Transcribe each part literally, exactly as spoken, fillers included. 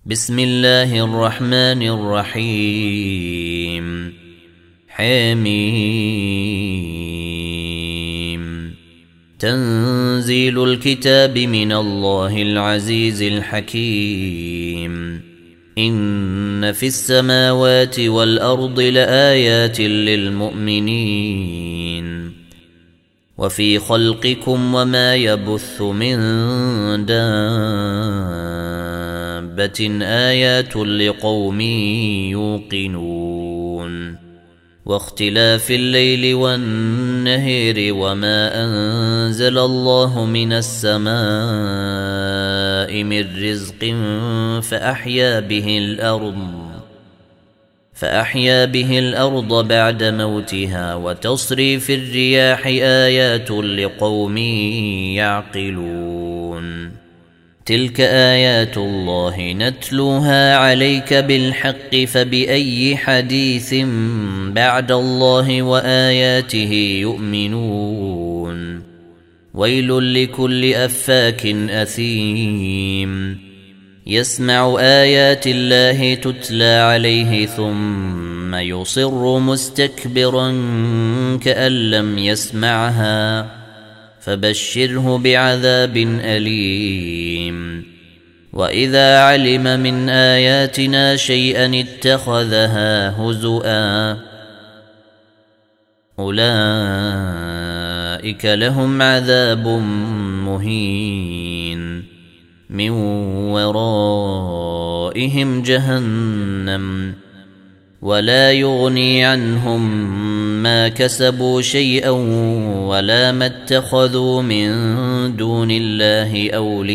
بسم الله الرحمن الرحيم. حميم. تنزيل الكتاب من الله العزيز الحكيم. إن في السماوات والأرض لآيات للمؤمنين وفي خلقكم وما يبث من دابة آيات لقوم يوقنون واختلاف الليل والنهر وما أنزل الله من السماء من رزق فأحيا به الأرض فأحيا به الأرض بعد موتها وتصريف الرياح آيات لقوم يعقلون. تلك آيات الله نتلوها عليك بالحق فبأي حديث بعد الله وآياته يؤمنون. ويل لكل أفاك أثيم يسمع آيات الله تتلى عليه ثم يصر مستكبرا كأن لم يسمعها فبشره بعذاب أليم. وإذا علم من آياتنا شيئا اتخذها هزؤا أولئك لهم عذاب مهين من ورائهم جهنم ولا يغني عنهم ما كسبوا شيئا ولا ما اتخذوا من دون الله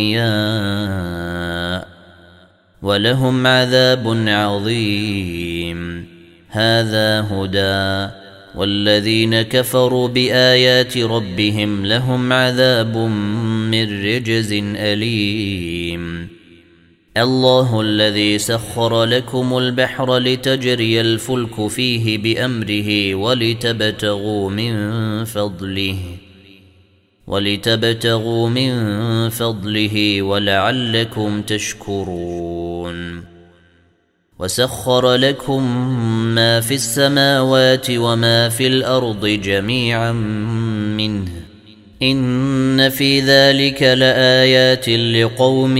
أولياء ولهم عذاب عظيم. هذا هدى والذين كفروا بآيات ربهم لهم عذاب من رجز أليم. الله الذي سخر لكم البحر لتجري الفلك فيه بأمره ولتبتغوا من فضله ولتبتغوا من فضله ولعلكم تشكرون. وسخر لكم ما في السماوات وما في الأرض جميعا منه إن في ذلك لآيات لقوم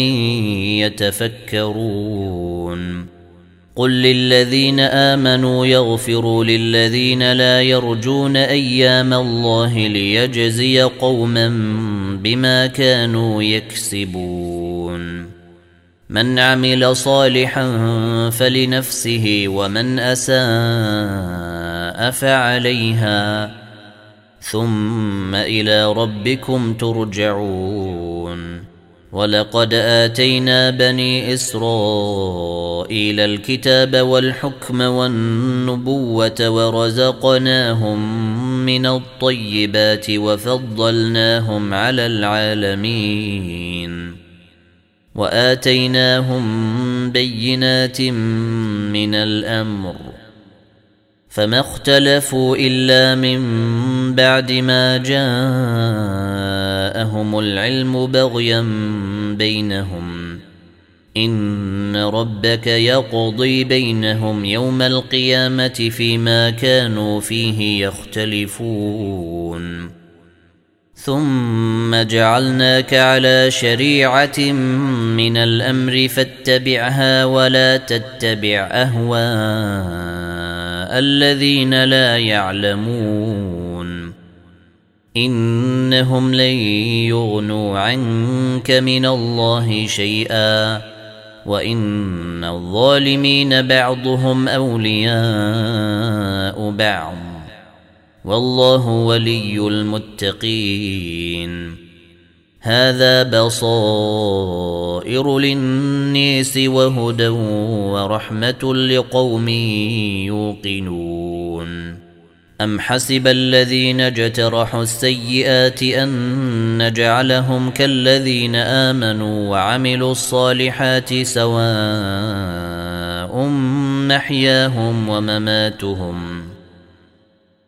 يتفكرون. قل للذين آمنوا يغفروا للذين لا يرجون أيام الله ليجزي قوما بما كانوا يكسبون. من عمل صالحا فلنفسه ومن أساء فعليها ثم إلى ربكم ترجعون. ولقد آتينا بني إسرائيل الكتاب والحكم والنبوة ورزقناهم من الطيبات وفضلناهم على العالمين وآتيناهم بينات من الأمر فما اختلفوا إلا من بعد ما جاءهم العلم بغيا بينهم. إن ربك يقضي بينهم يوم القيامة فيما كانوا فيه يختلفون. ثم جعلناك على شريعة من الأمر فاتبعها ولا تتبع أهواء الذين لا يعلمون. إنهم لن يغنوا عنك من الله شيئا وإن الظالمين بعضهم أولياء بعض والله ولي المتقين. هذا بصائر للناس وهدى ورحمة لقوم يوقنون. أم حسب الذين اجترحوا السيئات أن نجعلهم كالذين آمنوا وعملوا الصالحات سواء محياهم ومماتهم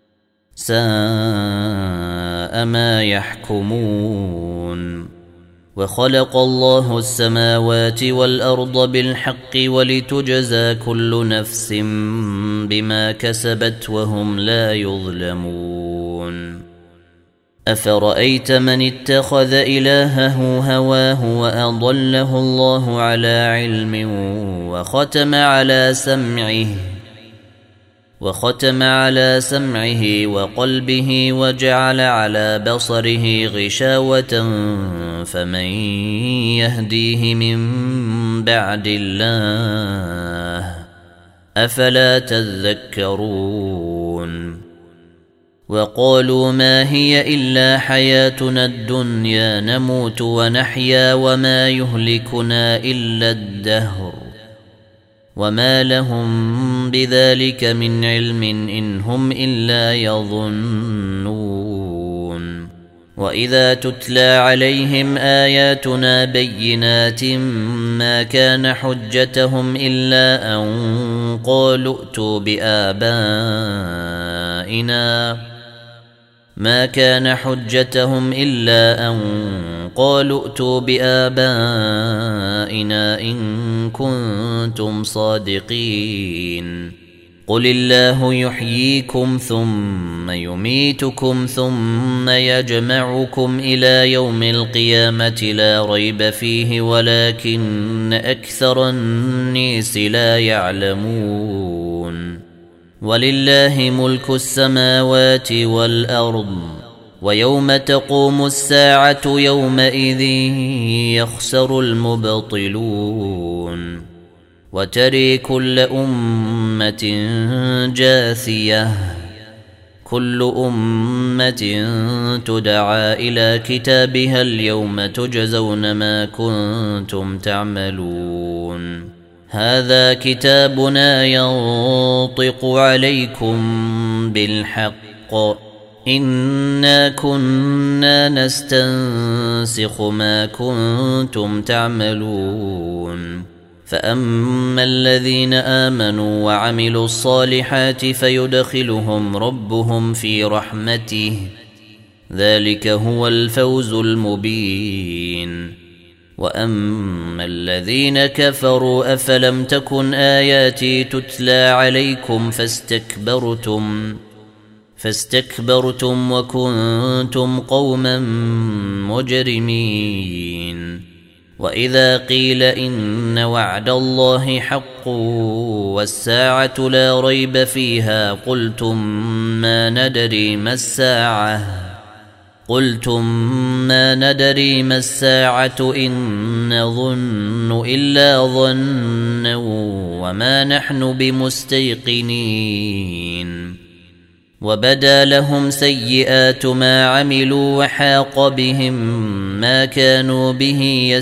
ساء ما يحكمون. وخلق الله السماوات والأرض بالحق ولتجزى كل نفس بما كسبت وهم لا يظلمون أفرأيت من اتخذ إلهه هواه وأضله الله على علم وختم على سمعه وختم على سمعه وقلبه وجعل على بصره غشاوة فمن يهديه من بعد الله أفلا تذكرون وقالوا ما هي إلا حياتنا الدنيا نموت ونحيا وما يهلكنا إلا الدهر وما لهم بذلك من علم إن هم إلا يظنون وإذا تتلى عليهم آياتنا بينات ما كان حجتهم إلا أن قالوا ائتوا بآبائنا ما كان حجتهم إلا أن قالوا ائتوا بآبائنا إن كنتم صادقين قل الله يحييكم ثم يميتكم ثم يجمعكم إلى يوم القيامة لا ريب فيه ولكن أكثر الناس لا يعلمون ولله ملك السماوات والأرض ويوم تقوم الساعة يومئذ يخسر المبطلون وتري كل أمة جاثية كل أمة تدعى إلى كتابها اليوم تجزون ما كنتم تعملون هذا كتابنا ينطق عليكم بالحق إنا كنا نستنسخ ما كنتم تعملون فأما الذين آمنوا وعملوا الصالحات فيدخلهم ربهم في رحمته ذلك هو الفوز المبين وأما الذين كفروا أفلم تكن آياتي تتلى عليكم فاستكبرتم فاستكبرتم وكنتم قوما مجرمين وإذا قيل إن وعد الله حق والساعة لا ريب فيها قلتم ما ندري ما الساعة قلتم ما ندري ما الساعة إن نظن إلا ظنا وما نحن بمستيقنين وبدا لهم سيئات ما عملوا وحاق بهم ما كانوا به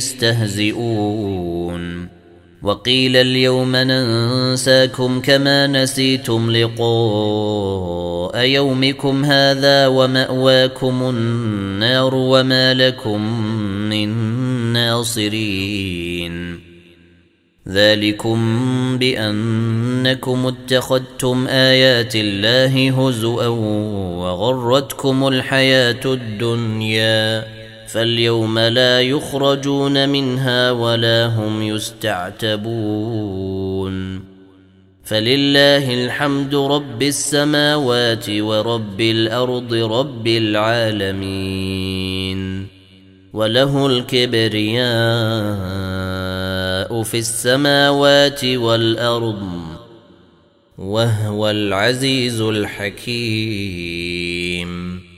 يستهزئون وقيل اليوم ننساكم كما نسيتم لقاء يومكم هذا ومأواكم النار وما لكم من ناصرين ذلكم بأنكم اتخذتم آيات الله هزؤا وغرتكم الحياة الدنيا فاليوم لا يخرجون منها ولا هم يستعتبون فلله الحمد رب السماوات ورب الأرض رب العالمين وله الكبرياء في السماوات والأرض وهو العزيز الحكيم.